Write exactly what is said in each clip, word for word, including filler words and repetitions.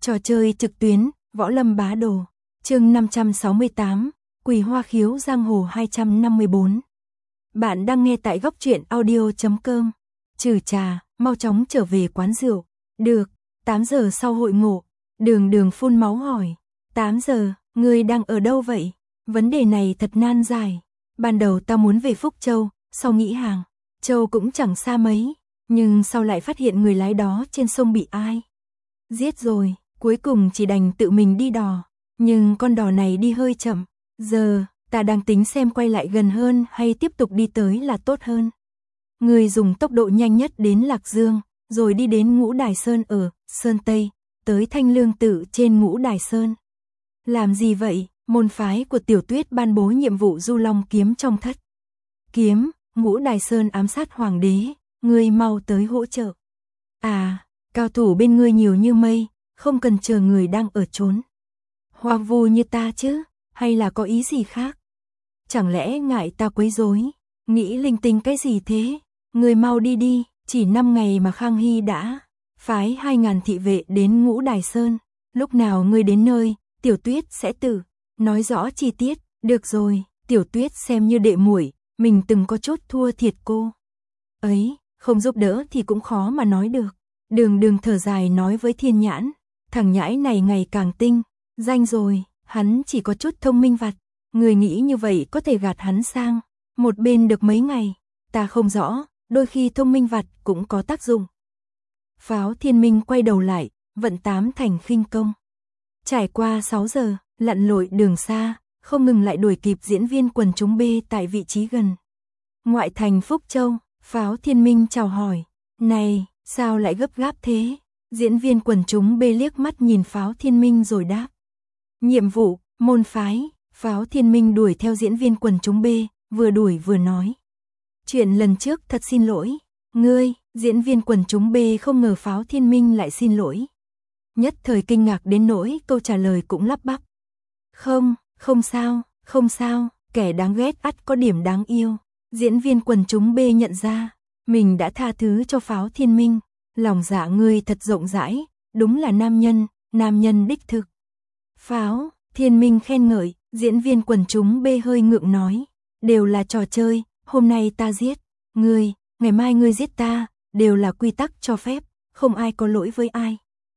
Trò chơi trực tuyến, Võ Lâm Bá Đồ. Chương năm trăm sáu mươi tám, Quỳ Hoa Khiếu Giang Hồ hai trăm năm mươi bốn. Bạn đang nghe tại góc truyện audio chấm com. Trừ trà, mau chóng trở về quán rượu. Được, tám giờ sau hội ngộ. Đường Đường phun máu hỏi. tám giờ, ngươi đang ở đâu vậy? Vấn đề này thật nan giải. Ban đầu ta muốn về Phúc Châu, sau nghĩ Hàng Châu cũng chẳng xa mấy, nhưng sau lại phát hiện người lái đó trên sông bị ai giết rồi, cuối cùng chỉ đành tự mình đi đò, nhưng con đò này đi hơi chậm. Giờ, ta đang tính xem quay lại gần hơn hay tiếp tục đi tới là tốt hơn. Người dùng tốc độ nhanh nhất đến Lạc Dương, rồi đi đến Ngũ Đài Sơn ở Sơn Tây, tới Thanh Lương Tự trên Ngũ Đài Sơn. Làm gì vậy? Môn phái của Tiểu Tuyết ban bố nhiệm vụ Du Long kiếm trong thất kiếm, Ngũ Đài Sơn ám sát hoàng đế, ngươi mau tới hỗ trợ. À, cao thủ bên ngươi nhiều như mây, không cần chờ người đang ở trốn hoang vu như ta chứ, hay là có ý gì khác? Chẳng lẽ ngại ta quấy rối, nghĩ linh tinh cái gì thế? Ngươi mau đi đi, chỉ năm ngày mà Khang Hy đã phái hai ngàn thị vệ đến Ngũ Đài Sơn, lúc nào ngươi đến nơi, Tiểu Tuyết sẽ tự nói rõ chi tiết. Được rồi, Tiểu Tuyết xem như đệ muội, mình từng có chút thua thiệt cô ấy, không giúp đỡ thì cũng khó mà nói được. Đường Đường thở dài nói với Thiên Nhãn, thằng nhãi này ngày càng tinh danh rồi, hắn chỉ có chút thông minh vặt, người nghĩ như vậy có thể gạt hắn sang một bên được mấy ngày. Ta không rõ, đôi khi thông minh vặt cũng có tác dụng. Pháo Thiên Minh quay đầu lại, vận tám thành khinh công. Trải qua sáu giờ, lặn lội đường xa, không ngừng lại đuổi kịp diễn viên quần chúng B tại vị trí gần ngoại thành Phúc Châu. Pháo Thiên Minh chào hỏi, này, sao lại gấp gáp thế? Diễn viên quần chúng B liếc mắt nhìn Pháo Thiên Minh rồi đáp. Nhiệm vụ, môn phái. Pháo Thiên Minh đuổi theo diễn viên quần chúng B, vừa đuổi vừa nói. Chuyện lần trước thật xin lỗi. Ngươi, diễn viên quần chúng B không ngờ Pháo Thiên Minh lại xin lỗi. Nhất thời kinh ngạc đến nỗi câu trả lời cũng lắp bắp. Không, không sao, không sao, kẻ đáng ghét ắt có điểm đáng yêu. Diễn viên quần chúng B nhận ra, mình đã tha thứ cho Pháo Thiên Minh. Lòng dạ ngươi thật rộng rãi, đúng là nam nhân, nam nhân đích thực. Pháo Thiên Minh khen ngợi, diễn viên quần chúng B hơi ngượng nói. Đều là trò chơi, hôm nay ta giết ngươi, ngày mai ngươi giết ta, đều là quy tắc cho phép, không ai có lỗi với ai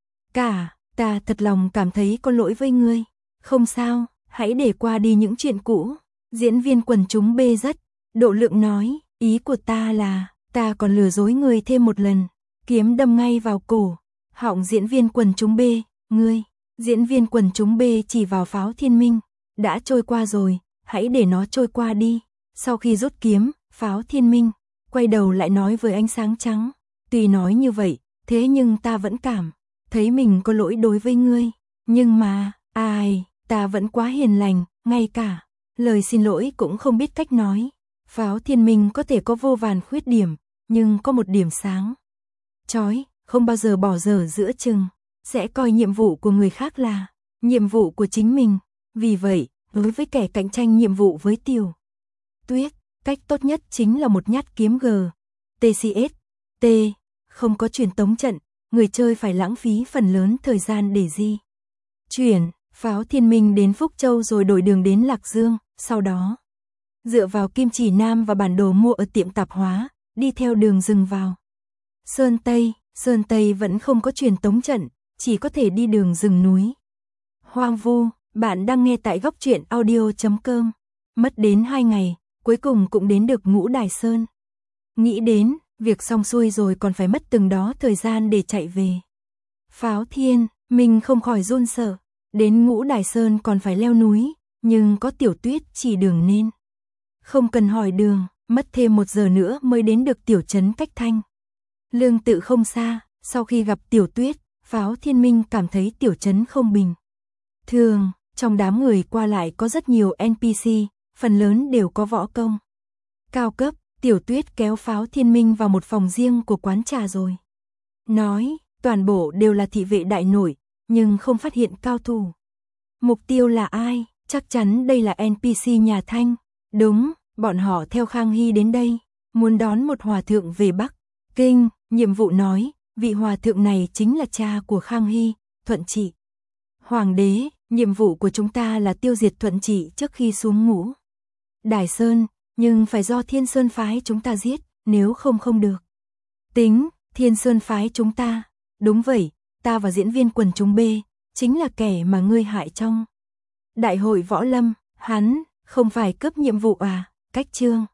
cả. Ta thật lòng cảm thấy có lỗi với ngươi. Không sao, hãy để qua đi những chuyện cũ. Diễn viên quần chúng B rất độ lượng nói, ý của ta là, ta còn lừa dối ngươi thêm một lần. Kiếm đâm ngay vào cổ họng diễn viên quần chúng B. Ngươi, diễn viên quần chúng B chỉ vào Pháo Thiên Minh. Đã trôi qua rồi, hãy để nó trôi qua đi. Sau khi rút kiếm, Pháo Thiên Minh quay đầu lại nói với ánh sáng trắng. Tuy nói như vậy, thế nhưng ta vẫn cảm thấy mình có lỗi đối với ngươi. Nhưng mà, ai, ta vẫn quá hiền lành, ngay cả lời xin lỗi cũng không biết cách nói. Pháo Thiên Minh có thể có vô vàn khuyết điểm, nhưng có một điểm sáng chói, không bao giờ bỏ dở giữa chừng, sẽ coi nhiệm vụ của người khác là nhiệm vụ của chính mình. Vì vậy, đối với kẻ cạnh tranh nhiệm vụ với Tiểu Tuyết, cách tốt nhất chính là một nhát kiếm G. tê xê ét. T. Không có truyền tống trận, người chơi phải lãng phí phần lớn thời gian để di chuyển. Pháo Thiên Minh đến Phúc Châu rồi đổi đường đến Lạc Dương, sau đó dựa vào kim chỉ nam và bản đồ mua ở tiệm tạp hóa, đi theo đường rừng vào Sơn Tây. Sơn Tây vẫn không có truyền tống trận, chỉ có thể đi đường rừng núi hoang vu. Bạn đang nghe tại góc truyện audio chấm com. Mất đến hai ngày, cuối cùng cũng đến được Ngũ Đài Sơn. Nghĩ đến, việc xong xuôi rồi còn phải mất từng đó thời gian để chạy về. Pháo Thiên Minh không khỏi run sợ. Đến Ngũ Đài Sơn còn phải leo núi, nhưng có Tiểu Tuyết chỉ đường nên không cần hỏi đường, mất thêm một giờ nữa mới đến được tiểu trấn cách Thanh Lương Tự không xa. Sau khi gặp Tiểu Tuyết, Pháo Thiên Minh cảm thấy tiểu trấn không bình thường. Trong đám người qua lại có rất nhiều en pê xê, phần lớn đều có võ công cao cấp. Tiểu Tuyết kéo Pháo Thiên Minh vào một phòng riêng của quán trà rồi nói, toàn bộ đều là thị vệ đại nổi, nhưng không phát hiện cao thủ. Mục tiêu là ai? Chắc chắn đây là en pê xê nhà Thanh. Đúng, bọn họ theo Khang Hy đến đây, muốn đón một hòa thượng về Bắc Kinh. Nhiệm vụ nói, vị hòa thượng này chính là cha của Khang Hy, Thuận Trị. Hoàng đế, nhiệm vụ của chúng ta là tiêu diệt Thuận Trị trước khi xuống ngũ Đài Sơn, nhưng phải do Thiên Sơn phái chúng ta giết, nếu không không được. Tính, Thiên Sơn phái chúng ta. Đúng vậy, ta và diễn viên quần chúng B, chính là kẻ mà ngươi hại trong Đại hội Võ Lâm, hắn, không phải cấp nhiệm vụ à, cách chương.